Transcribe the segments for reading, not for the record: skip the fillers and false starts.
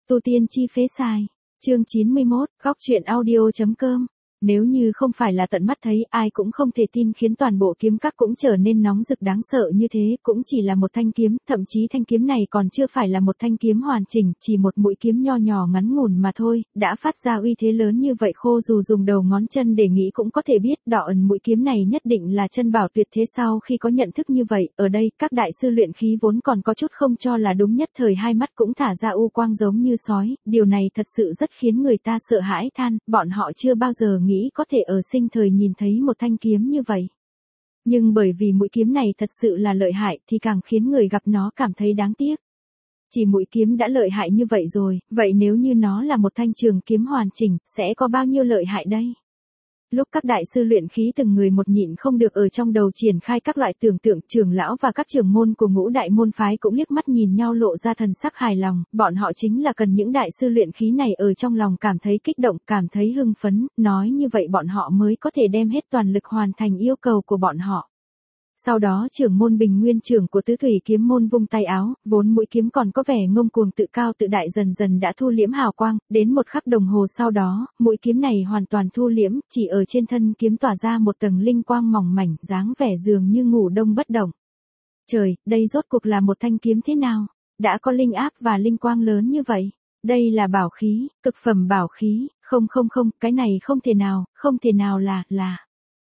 Tu tiên chi phế xài. Chương 91, góc truyện audio.com. Nếu như không phải là tận mắt thấy, ai cũng không thể tin khiến toàn bộ kiếm các cũng trở nên nóng rực đáng sợ như thế, cũng chỉ là một thanh kiếm, thậm chí thanh kiếm này còn chưa phải là một thanh kiếm hoàn chỉnh, chỉ một mũi kiếm nho nhỏ ngắn ngủn mà thôi, đã phát ra uy thế lớn như vậy, khô dù dùng đầu ngón chân để nghĩ cũng có thể biết, đỏ ẩn mũi kiếm này nhất định là chân bảo tuyệt thế. Sau khi có nhận thức như vậy, ở đây, các đại sư luyện khí vốn còn có chút không cho là đúng, nhất thời hai mắt cũng thả ra u quang giống như sói, điều này thật sự rất khiến người ta sợ hãi than, bọn họ chưa bao giờ nghĩ có thể ở sinh thời nhìn thấy một thanh kiếm như vậy. Nhưng bởi vì mũi kiếm này thật sự là lợi hại thì càng khiến người gặp nó cảm thấy đáng tiếc. Chỉ mũi kiếm đã lợi hại như vậy rồi, vậy nếu như nó là một thanh trường kiếm hoàn chỉnh, sẽ có bao nhiêu lợi hại đây? Lúc các đại sư luyện khí từng người một nhịn không được ở trong đầu triển khai các loại tưởng tượng, trưởng lão và các trưởng môn của ngũ đại môn phái cũng liếc mắt nhìn nhau lộ ra thần sắc hài lòng, bọn họ chính là cần những đại sư luyện khí này ở trong lòng cảm thấy kích động, cảm thấy hưng phấn, nói như vậy bọn họ mới có thể đem hết toàn lực hoàn thành yêu cầu của bọn họ. Sau đó trưởng môn Bình Nguyên trưởng của Tứ Thủy kiếm môn vung tay áo, vốn mũi kiếm còn có vẻ ngông cuồng tự cao tự đại dần dần đã thu liễm hào quang, đến một khắc đồng hồ sau đó, mũi kiếm này hoàn toàn thu liễm, chỉ ở trên thân kiếm tỏa ra một tầng linh quang mỏng mảnh, dáng vẻ dường như ngủ đông bất động. Trời, đây rốt cuộc là một thanh kiếm thế nào? Đã có linh áp và linh quang lớn như vậy. Đây là bảo khí, cực phẩm bảo khí, không, cái này không thể nào là.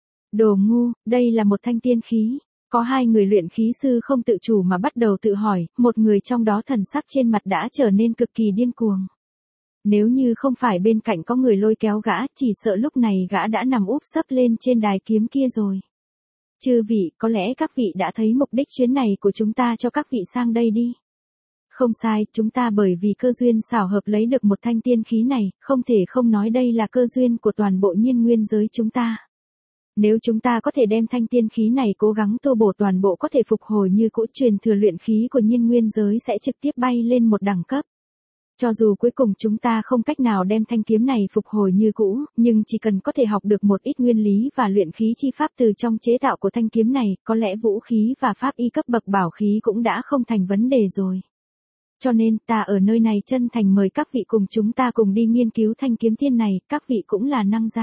Đồ ngu, đây là một thanh tiên khí. Có hai người luyện khí sư không tự chủ mà bắt đầu tự hỏi, một người trong đó thần sắc trên mặt đã trở nên cực kỳ điên cuồng. Nếu như không phải bên cạnh có người lôi kéo gã, chỉ sợ lúc này gã đã nằm úp sấp lên trên đài kiếm kia rồi. Chư vị, có lẽ các vị đã thấy mục đích chuyến này của chúng ta cho các vị sang đây đi. Không sai, chúng ta bởi vì cơ duyên xảo hợp lấy được một thanh tiên khí này, không thể không nói đây là cơ duyên của toàn bộ nhiên nguyên giới chúng ta. Nếu chúng ta có thể đem thanh tiên khí này cố gắng tu bổ toàn bộ có thể phục hồi như cũ, truyền thừa luyện khí của nhiên nguyên giới sẽ trực tiếp bay lên một đẳng cấp. Cho dù cuối cùng chúng ta không cách nào đem thanh kiếm này phục hồi như cũ, nhưng chỉ cần có thể học được một ít nguyên lý và luyện khí chi pháp từ trong chế tạo của thanh kiếm này, có lẽ vũ khí và pháp y cấp bậc bảo khí cũng đã không thành vấn đề rồi. Cho nên ta ở nơi này chân thành mời các vị cùng chúng ta cùng đi nghiên cứu thanh kiếm tiên này, các vị cũng là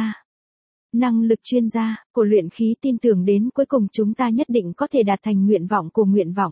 năng lực chuyên gia của luyện khí, tin tưởng đến cuối cùng chúng ta nhất định có thể đạt thành nguyện vọng của nguyện vọng.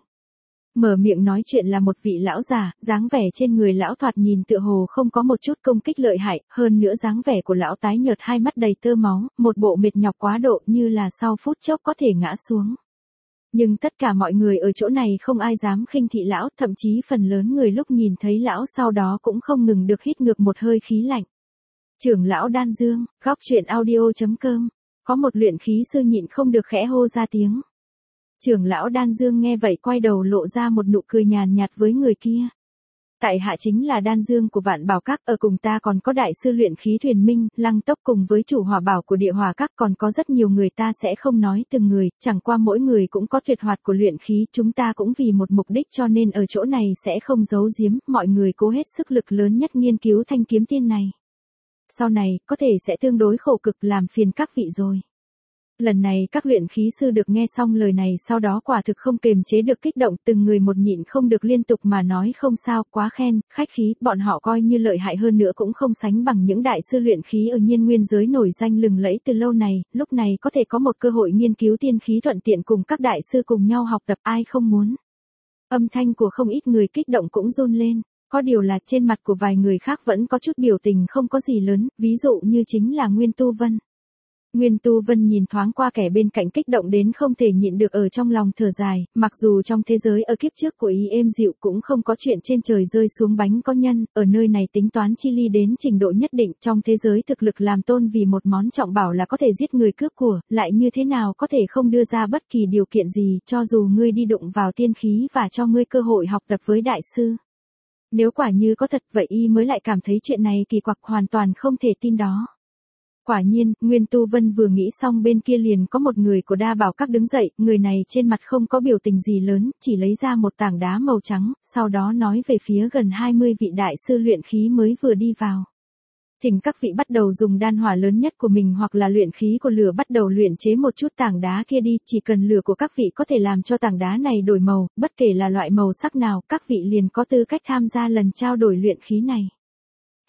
Mở miệng nói chuyện là một vị lão già, dáng vẻ trên người lão thoạt nhìn tựa hồ không có một chút công kích lợi hại, hơn nữa dáng vẻ của lão tái nhợt, hai mắt đầy tơ máu, một bộ mệt nhọc quá độ như là sau phút chốc có thể ngã xuống. Nhưng tất cả mọi người ở chỗ này không ai dám khinh thị lão, thậm chí phần lớn người lúc nhìn thấy lão sau đó cũng không ngừng được hít ngược một hơi khí lạnh. Trưởng lão Đan Dương, góc truyện audio.com. Có một luyện khí sư nhịn không được khẽ hô ra tiếng. Trưởng lão Đan Dương nghe vậy quay đầu lộ ra một nụ cười nhàn nhạt với người kia. Tại hạ chính là Đan Dương của Vạn Bảo Các, ở cùng ta còn có đại sư luyện khí Thuyền Minh, Lăng Tốc cùng với chủ hỏa bảo của Địa Hỏa Các, còn có rất nhiều người, ta sẽ không nói từng người, chẳng qua mỗi người cũng có tuyệt hoạt của luyện khí, chúng ta cũng vì một mục đích cho nên ở chỗ này sẽ không giấu giếm, mọi người cố hết sức lực lớn nhất nghiên cứu thanh kiếm tiên này. Sau này, có thể sẽ tương đối khổ cực, làm phiền các vị rồi. Lần này các luyện khí sư được nghe xong lời này sau đó quả thực không kềm chế được kích động, từng người một nhịn không được liên tục mà nói không sao, quá khen, khách khí, bọn họ coi như lợi hại hơn nữa cũng không sánh bằng những đại sư luyện khí ở nhiên nguyên giới nổi danh lừng lẫy từ lâu này, lúc này có thể có một cơ hội nghiên cứu tiên khí thuận tiện cùng các đại sư cùng nhau học tập, ai không muốn. Âm thanh của không ít người kích động cũng run lên. Có điều là trên mặt của vài người khác vẫn có chút biểu tình không có gì lớn, ví dụ như chính là Nguyên Tu Vân. Nguyên Tu Vân nhìn thoáng qua kẻ bên cạnh kích động đến không thể nhịn được ở trong lòng thở dài, mặc dù trong thế giới ở kiếp trước của ý êm dịu cũng không có chuyện trên trời rơi xuống bánh có nhân, ở nơi này tính toán chi ly đến trình độ nhất định, trong thế giới thực lực làm tôn vì một món trọng bảo là có thể giết người cướp của, lại như thế nào có thể không đưa ra bất kỳ điều kiện gì, cho dù ngươi đi đụng vào tiên khí và cho ngươi cơ hội học tập với đại sư. Nếu quả như có thật vậy y mới lại cảm thấy chuyện này kỳ quặc, hoàn toàn không thể tin đó. Quả nhiên, Nguyên Tu Vân vừa nghĩ xong bên kia liền có một người của Đa Bảo Các đứng dậy, người này trên mặt không có biểu tình gì lớn, chỉ lấy ra một tảng đá màu trắng, sau đó nói về phía gần 20 vị đại sư luyện khí mới vừa đi vào. Thỉnh các vị bắt đầu dùng đan hỏa lớn nhất của mình hoặc là luyện khí của lửa bắt đầu luyện chế một chút tảng đá kia đi, chỉ cần lửa của các vị có thể làm cho tảng đá này đổi màu, bất kể là loại màu sắc nào, các vị liền có tư cách tham gia lần trao đổi luyện khí này.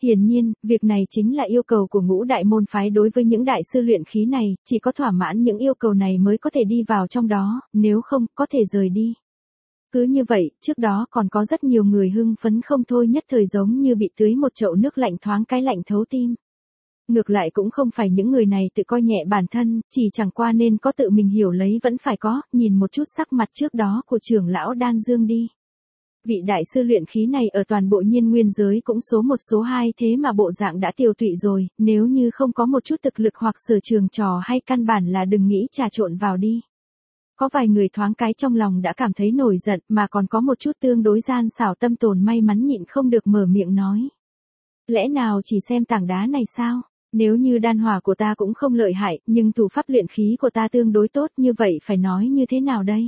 Hiển nhiên, việc này chính là yêu cầu của ngũ đại môn phái đối với những đại sư luyện khí này, chỉ có thỏa mãn những yêu cầu này mới có thể đi vào trong đó, nếu không, có thể rời đi. Cứ như vậy, trước đó còn có rất nhiều người hưng phấn không thôi, nhất thời giống như bị tưới một chậu nước lạnh thoáng cái lạnh thấu tim. Ngược lại cũng không phải những người này tự coi nhẹ bản thân, chỉ chẳng qua nên có tự mình hiểu lấy vẫn phải có, nhìn một chút sắc mặt trước đó của trưởng lão Đan Dương đi. Vị đại sư luyện khí này ở toàn bộ Nhiên Nguyên giới cũng số 1 số 2 thế mà bộ dạng đã tiều tụy rồi, nếu như không có một chút thực lực hoặc sở trường trò hay căn bản là đừng nghĩ trà trộn vào đi. Có vài người thoáng cái trong lòng đã cảm thấy nổi giận mà còn có một chút tương đối gian xảo tâm tồn may mắn nhịn không được mở miệng nói. Lẽ nào chỉ xem tảng đá này sao? Nếu như đan hỏa của ta cũng không lợi hại, nhưng thủ pháp luyện khí của ta tương đối tốt, như vậy phải nói như thế nào đây?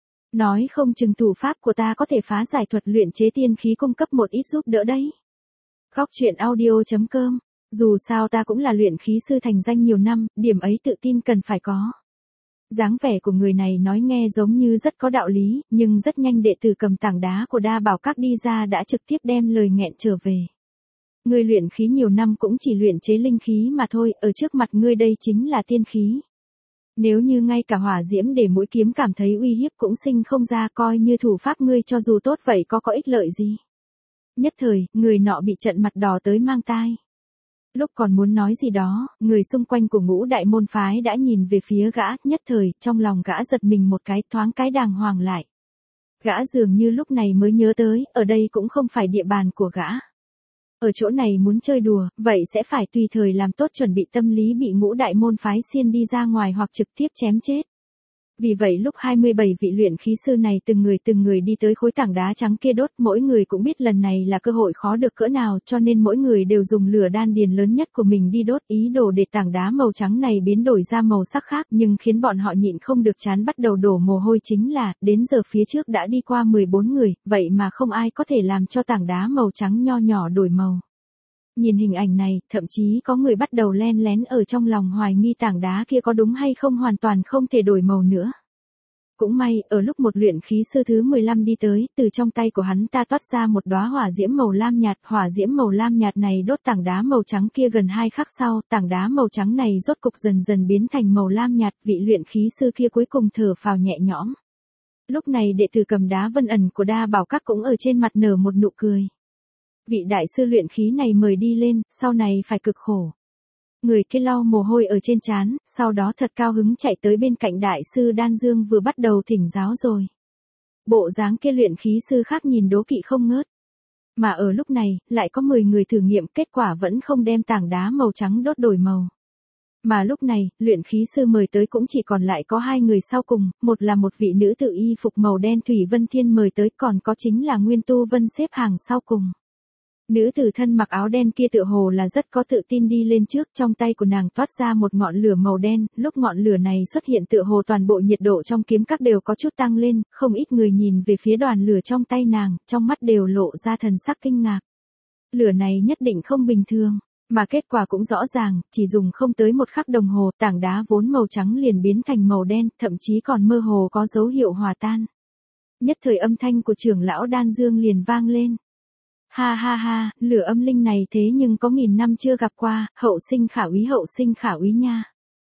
Nói không chừng thủ pháp của ta có thể phá giải thuật luyện chế tiên khí cung cấp một ít giúp đỡ đấy. Góc truyện audio.com. Dù sao ta cũng là luyện khí sư thành danh nhiều năm, điểm ấy tự tin cần phải có. Dáng vẻ của người này nói nghe giống như rất có đạo lý, nhưng rất nhanh đệ tử cầm tảng đá của Đa Bảo Các đi ra đã trực tiếp đem lời nghẹn trở về. Ngươi luyện khí nhiều năm cũng chỉ luyện chế linh khí mà thôi, ở trước mặt ngươi đây chính là tiên khí. Nếu như ngay cả hỏa diễm để mũi kiếm cảm thấy uy hiếp cũng sinh không ra, coi như thủ pháp ngươi cho dù tốt vậy có ích lợi gì. Nhất thời, người nọ bị trận mặt đỏ tới mang tai. Lúc còn muốn nói gì đó, người xung quanh của ngũ đại môn phái đã nhìn về phía gã, nhất thời, trong lòng gã giật mình một cái, thoáng cái đàng hoàng lại. Gã dường như lúc này mới nhớ tới, ở đây cũng không phải địa bàn của gã. Ở chỗ này muốn chơi đùa, vậy sẽ phải tùy thời làm tốt chuẩn bị tâm lý bị ngũ đại môn phái xiên đi ra ngoài hoặc trực tiếp chém chết. Vì vậy lúc 27 vị luyện khí sư này từng người đi tới khối tảng đá trắng kia đốt, mỗi người cũng biết lần này là cơ hội khó được cỡ nào, cho nên mỗi người đều dùng lửa đan điền lớn nhất của mình đi đốt, ý đồ để tảng đá màu trắng này biến đổi ra màu sắc khác, nhưng khiến bọn họ nhịn không được chán bắt đầu đổ mồ hôi chính là, đến giờ phía trước đã đi qua 14 người, vậy mà không ai có thể làm cho tảng đá màu trắng nho nhỏ đổi màu. Nhìn hình ảnh này, thậm chí có người bắt đầu len lén ở trong lòng hoài nghi tảng đá kia có đúng hay không hoàn toàn không thể đổi màu nữa. Cũng may, ở lúc một luyện khí sư thứ 15 đi tới, từ trong tay của hắn ta toát ra một đóa hỏa diễm màu lam nhạt, hỏa diễm màu lam nhạt này đốt tảng đá màu trắng kia gần 2 khắc sau, tảng đá màu trắng này rốt cục dần dần biến thành màu lam nhạt, vị luyện khí sư kia cuối cùng thở phào nhẹ nhõm. Lúc này đệ tử cầm đá vân ẩn của Đa Bảo Các cũng ở trên mặt nở một nụ cười. Vị đại sư luyện khí này mời đi lên, sau này phải cực khổ. Người kia lau mồ hôi ở trên trán, sau đó thật cao hứng chạy tới bên cạnh đại sư Đan Dương vừa bắt đầu thỉnh giáo rồi. Bộ dáng kia luyện khí sư khác nhìn đố kỵ không ngớt. Mà ở lúc này, lại có 10 người thử nghiệm, kết quả vẫn không đem tảng đá màu trắng đốt đổi màu. Mà lúc này, luyện khí sư mời tới cũng chỉ còn lại có 2 người sau cùng, một là một vị nữ tự y phục màu đen Thủy Vân Thiên mời tới, còn có chính là Nguyên Tu Vân xếp hàng sau cùng. Nữ tử thân mặc áo đen kia tựa hồ là rất có tự tin đi lên trước, trong tay của nàng toát ra một ngọn lửa màu đen, lúc ngọn lửa này xuất hiện tựa hồ toàn bộ nhiệt độ trong kiếm các đều có chút tăng lên, không ít người nhìn về phía đoàn lửa trong tay nàng, trong mắt đều lộ ra thần sắc kinh ngạc. Lửa này nhất định không bình thường, mà kết quả cũng rõ ràng, chỉ dùng không tới 1 khắc đồng hồ, tảng đá vốn màu trắng liền biến thành màu đen, thậm chí còn mơ hồ có dấu hiệu hòa tan. Nhất thời âm thanh của trưởng lão Đan Dương liền vang lên. Ha ha ha, lửa âm linh này thế nhưng có 1000 năm chưa gặp qua, hậu sinh khả úy nha.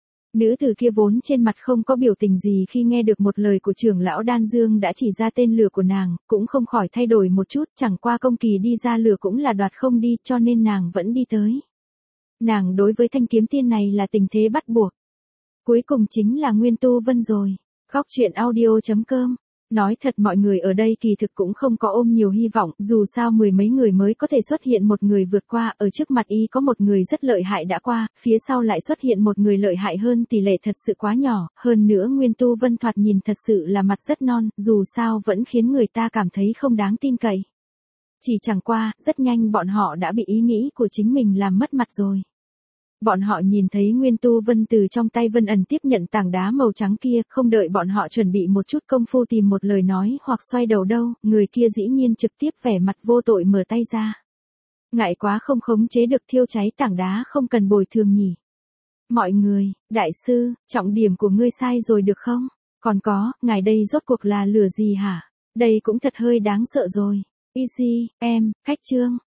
Nữ tử kia vốn trên mặt không có biểu tình gì khi nghe được một lời của trưởng lão Đan Dương đã chỉ ra tên lửa của nàng, cũng không khỏi thay đổi một chút, chẳng qua công kỳ đi ra lửa cũng là đoạt không đi, cho nên nàng vẫn đi tới. Nàng đối với thanh kiếm tiên này là tình thế bắt buộc. Cuối cùng chính là Nguyên Tu Vân rồi. Góc truyện audio.com. Nói thật mọi người ở đây kỳ thực cũng không có ôm nhiều hy vọng, dù sao 10 mấy người mới có thể xuất hiện một người vượt qua, ở trước mặt y có một người rất lợi hại đã qua, phía sau lại xuất hiện một người lợi hại hơn, tỷ lệ thật sự quá nhỏ, hơn nữa Nguyên Tu Vân thoạt nhìn thật sự là mặt rất non, dù sao vẫn khiến người ta cảm thấy không đáng tin cậy. Chỉ chẳng qua, rất nhanh bọn họ đã bị ý nghĩ của chính mình làm mất mặt rồi. Bọn họ nhìn thấy Nguyên Tu Vân từ trong tay Vân Ẩn tiếp nhận tảng đá màu trắng kia, không đợi bọn họ chuẩn bị một chút công phu tìm một lời nói hoặc xoay đầu đâu, người kia dĩ nhiên trực tiếp vẻ mặt vô tội mở tay ra. Ngại quá không khống chế được thiêu cháy tảng đá, không cần bồi thường nhỉ. Mọi người, đại sư, trọng điểm của ngươi sai rồi được không? Còn có, ngài đây rốt cuộc là lửa gì hả? Đây cũng thật hơi đáng sợ rồi. Easy, em, khách trương.